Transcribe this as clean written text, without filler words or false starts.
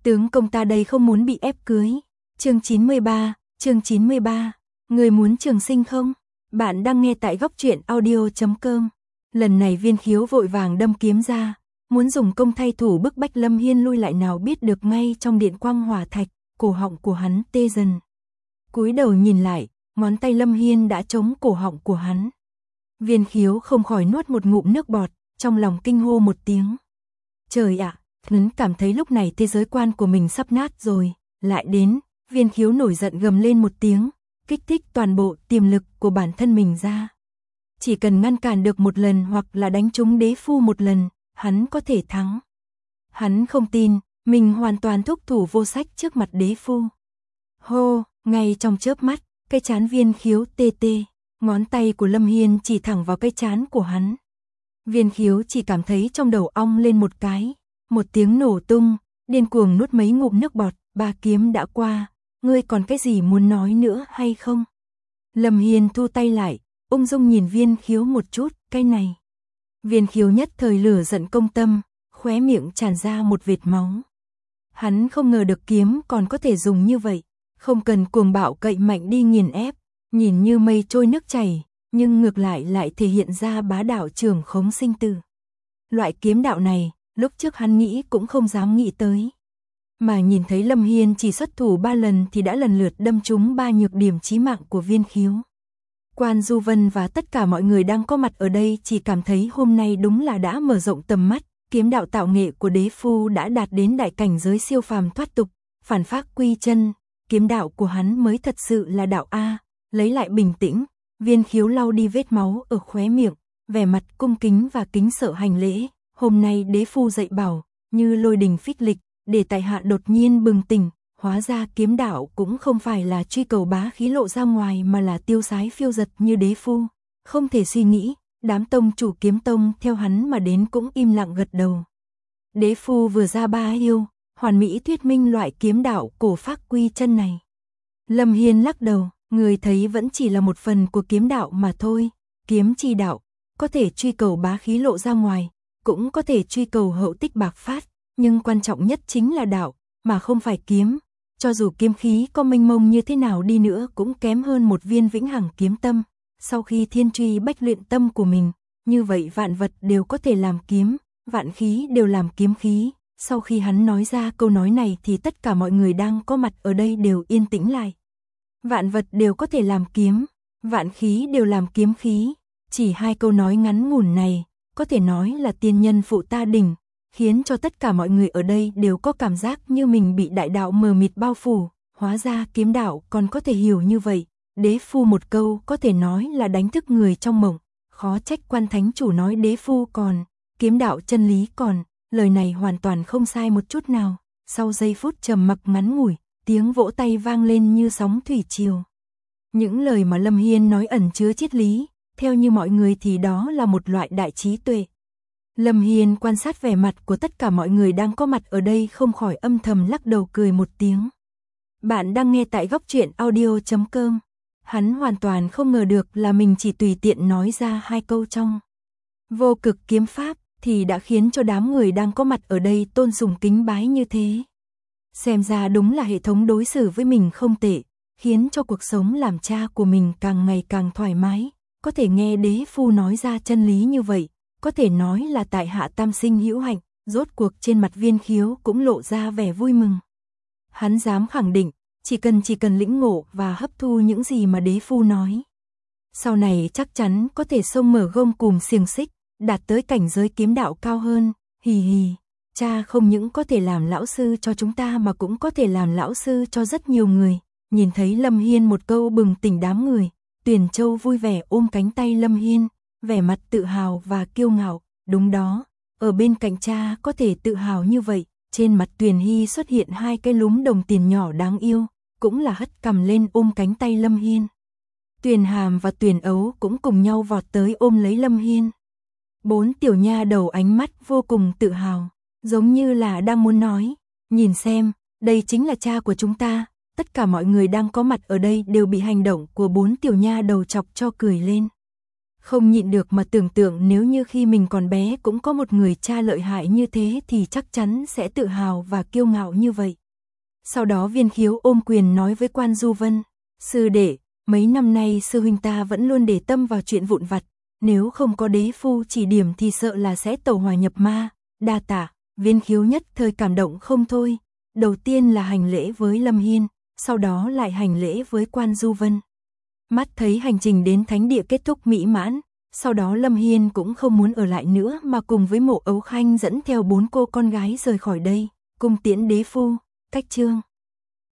Tướng công ta đây không muốn bị ép cưới. Chương 93, người muốn trường sinh không? Bạn đang nghe tại góc truyện audio.com. Lần này Viên Khiếu vội vàng đâm kiếm ra, muốn dùng công thay thủ bức bách Lâm Hiên lui lại, nào biết được ngay trong điện quang hỏa thạch, cổ họng của hắn tê dần. Cúi đầu nhìn lại, ngón tay Lâm Hiên đã chống cổ họng của hắn. Viên Khiếu không khỏi nuốt một ngụm nước bọt, trong lòng kinh hô một tiếng. Trời ạ, hắn cảm thấy lúc này thế giới quan của mình sắp nát rồi. Lại đến, Viên Khiếu nổi giận gầm lên một tiếng, kích thích toàn bộ tiềm lực của bản thân mình ra. Chỉ cần ngăn cản được một lần hoặc là đánh trúng đế phu một lần, hắn có thể thắng. Hắn không tin, mình hoàn toàn thúc thủ vô sách trước mặt đế phu. Hô, ngay trong chớp mắt, cái trán Viên Khiếu tê tê, ngón tay của Lâm Hiên chỉ thẳng vào cái trán của hắn. Viên Khiếu chỉ cảm thấy trong đầu ong lên một cái, một tiếng nổ tung, điên cuồng nuốt mấy ngụm nước bọt. Ba kiếm đã qua, ngươi còn cái gì muốn nói nữa hay không? Lâm Hiên thu tay lại, ung dung nhìn Viên Khiếu một chút, cái này. Viên Khiếu nhất thời lửa giận công tâm, khóe miệng tràn ra một vệt máu. Hắn không ngờ được kiếm còn có thể dùng như vậy, không cần cuồng bạo cậy mạnh đi nghiền ép, nhìn như mây trôi nước chảy, nhưng ngược lại thể hiện ra bá đạo trưởng khống sinh tử. Loại kiếm đạo này, lúc trước hắn nghĩ cũng không dám nghĩ tới. Mà nhìn thấy Lâm Hiên chỉ xuất thủ 3 lần thì đã lần lượt đâm trúng 3 nhược điểm chí mạng của Viên Khiếu. Quan Du Vân và tất cả mọi người đang có mặt ở đây chỉ cảm thấy hôm nay đúng là đã mở rộng tầm mắt, kiếm đạo tạo nghệ của đế phu đã đạt đến đại cảnh giới siêu phàm thoát tục, phản phác quy chân, kiếm đạo của hắn mới thật sự là đạo A. Lấy lại bình tĩnh, Viên Khiếu lau đi vết máu ở khóe miệng, vẻ mặt cung kính và kính sợ hành lễ. Hôm nay đế phu dạy bảo, như lôi đình phích lịch, để tại hạ đột nhiên bừng tỉnh, hóa ra kiếm đạo cũng không phải là truy cầu bá khí lộ ra ngoài mà là tiêu sái phiêu dật như đế phu. Không thể suy nghĩ, đám tông chủ kiếm tông theo hắn mà đến cũng im lặng gật đầu. Đế phu vừa ra ba yêu, hoàn mỹ thuyết minh loại kiếm đạo cổ phác quy chân này. Lâm Hiên lắc đầu, người thấy vẫn chỉ là một phần của kiếm đạo mà thôi. Kiếm chi đạo, có thể truy cầu bá khí lộ ra ngoài, cũng có thể truy cầu hậu tích bạc phát, nhưng quan trọng nhất chính là đạo, mà không phải kiếm. Cho dù kiếm khí có mênh mông như thế nào đi nữa cũng kém hơn một viên vĩnh hằng kiếm tâm. Sau khi thiên truy bách luyện tâm của mình, như vậy vạn vật đều có thể làm kiếm, vạn khí đều làm kiếm khí. Sau khi hắn nói ra câu nói này thì tất cả mọi người đang có mặt ở đây đều yên tĩnh lại. Vạn vật đều có thể làm kiếm, vạn khí đều làm kiếm khí. Chỉ hai câu nói ngắn ngủn này, có thể nói là tiên nhân phụ ta đỉnh, khiến cho tất cả mọi người ở đây đều có cảm giác như mình bị đại đạo mờ mịt bao phủ. Hóa ra kiếm đạo còn có thể hiểu như vậy. Đế phu một câu có thể nói là đánh thức người trong mộng. Khó trách Quan Thánh Chủ nói đế phu còn, kiếm đạo chân lý còn. Lời này hoàn toàn không sai một chút nào. Sau giây phút trầm mặc ngắn ngủi, tiếng vỗ tay vang lên như sóng thủy triều. Những lời mà Lâm Hiên nói ẩn chứa triết lý, theo như mọi người thì đó là một loại đại trí tuệ. Lâm Hiên quan sát vẻ mặt của tất cả mọi người đang có mặt ở đây không khỏi âm thầm lắc đầu cười một tiếng. Bạn đang nghe tại góc truyện audio.com. Hắn hoàn toàn không ngờ được là mình chỉ tùy tiện nói ra hai câu trong vô cực kiếm pháp thì đã khiến cho đám người đang có mặt ở đây tôn sùng kính bái như thế. Xem ra đúng là hệ thống đối xử với mình không tệ, khiến cho cuộc sống làm cha của mình càng ngày càng thoải mái. Có thể nghe đế phu nói ra chân lý như vậy, có thể nói là tại hạ tam sinh hữu hạnh. Rốt cuộc trên mặt Viên Khiếu cũng lộ ra vẻ vui mừng. Hắn dám khẳng định, chỉ cần lĩnh ngộ và hấp thu những gì mà đế phu nói, sau này chắc chắn có thể xông mở gông cùm xiềng xích, đạt tới cảnh giới kiếm đạo cao hơn. Hì hì, cha không những có thể làm lão sư cho chúng ta mà cũng có thể làm lão sư cho rất nhiều người. Nhìn thấy Lâm Hiên một câu bừng tỉnh đám người, Tuyền Châu vui vẻ ôm cánh tay Lâm Hiên, vẻ mặt tự hào và kiêu ngạo. Đúng đó, ở bên cạnh cha có thể tự hào như vậy. Trên mặt Tuyền Hy xuất hiện hai cái lúm đồng tiền nhỏ đáng yêu, cũng là hất cằm lên ôm cánh tay Lâm Hiên. Tuyền Hàm và Tuyền Ấu cũng cùng nhau vọt tới ôm lấy Lâm Hiên. 4 tiểu nha đầu ánh mắt vô cùng tự hào, giống như là đang muốn nói, nhìn xem, đây chính là cha của chúng ta. Tất cả mọi người đang có mặt ở đây đều bị hành động của 4 tiểu nha đầu chọc cho cười lên. Không nhịn được mà tưởng tượng nếu như khi mình còn bé cũng có một người cha lợi hại như thế thì chắc chắn sẽ tự hào và kiêu ngạo như vậy. Sau đó Viên Khiếu ôm quyền nói với Quan Du Vân, sư đệ, mấy năm nay sư huynh ta vẫn luôn để tâm vào chuyện vụn vặt, nếu không có đế phu chỉ điểm thì sợ là sẽ tẩu hỏa nhập ma, đa tạ. Viên Khiếu nhất thời cảm động không thôi, đầu tiên là hành lễ với Lâm Hiên, sau đó lại hành lễ với Quan Du Vân. Mắt thấy hành trình đến thánh địa kết thúc mỹ mãn, sau đó Lâm Hiên cũng không muốn ở lại nữa mà cùng với Mộ Ấu Khanh dẫn theo 4 cô con gái rời khỏi đây, cung tiễn đế phu, cách chương.